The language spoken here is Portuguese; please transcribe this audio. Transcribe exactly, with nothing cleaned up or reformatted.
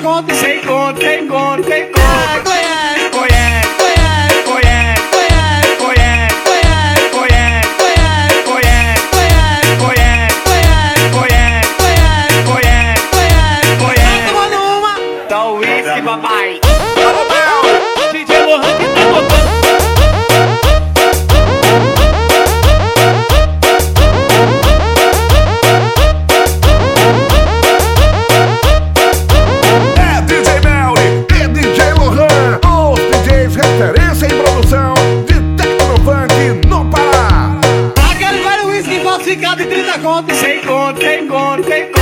conto. Sem conto, sem conto, sem conto. Ah, conhece, Conhece, conhece, conhece, conhece, conhece, conhece, conhece, conhece, conhece, conhece, conhece, conhece, conhece, conhece, conhece, conhece. conhece. Tá tomando uma? Dá o uísque, papai. D J Lohan que tá tocando. É D J Melly e D J Lohan, os D Js referência em produção de Tecnofunk no Pará. Aquele velho whisky falsificado de trinta conto. Sem conto, sem conto, sem conto.